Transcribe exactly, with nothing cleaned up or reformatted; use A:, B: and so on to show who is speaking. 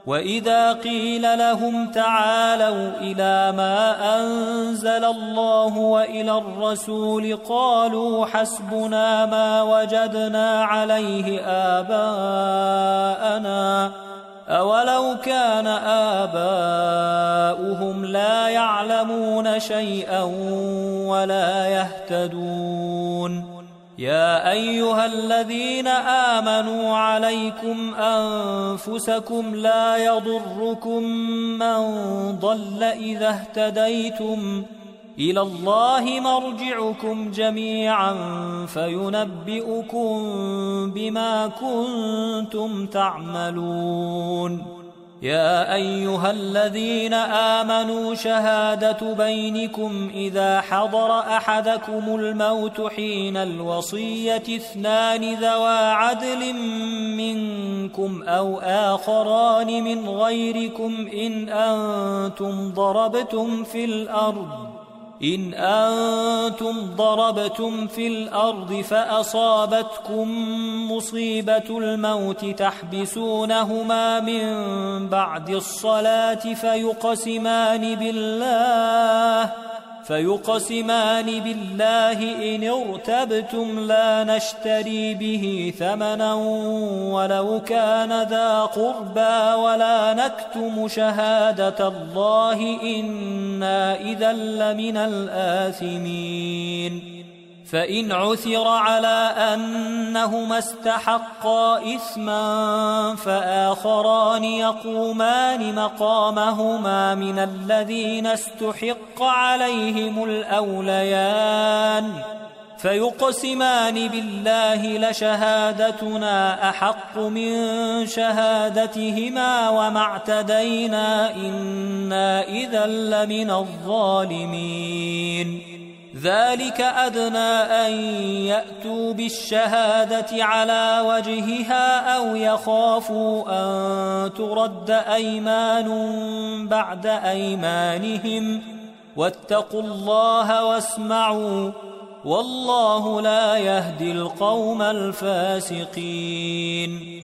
A: وإذا قيل لهم تعالوا إلى ما أنزل الله وإلى الرسول قالوا حسبنا ما وجدنا عليه آباءنا أولو كان آباؤهم لا يعلمون شيئا ولا يهتدون يا أيها الذين آمنوا عليكم أنفسكم لا يضركم من ضل إذا اهتديتم إلى الله مرجعكم جميعا فينبئكم بما كنتم تعملون يا أيها الذين آمنوا شهادة بينكم إذا حضر أحدكم الموت حين الوصية اثنان ذوى عدل منكم أو آخران من غيركم إن أنتم ضربتم في الأرض إن أنتم ضربتم في الأرض فأصابتكم مصيبة الموت تحبسونهما من بعد الصلاة فيقسمان بالله فيقسمان بالله إن ارتبتم لا نشتري به ثمنا ولو كان ذا قربى ولا نكتم شهادة الله إنا إذا لمن الآثمين فإن عثر على أنهما استحقا إثما فآخران يقومان مقامهما من الذين استحق عليهم الأوليان فيقسمان بالله لشهادتنا أحق من شهادتهما وما اعتدينا إنا إذا لمن الظالمين ذلك أدنى أن يأتوا بالشهادة على وجهها أو يخافوا أن ترد أيمان بعد أيمانهم واتقوا الله واسمعوا والله لا يهدي القوم الفاسقين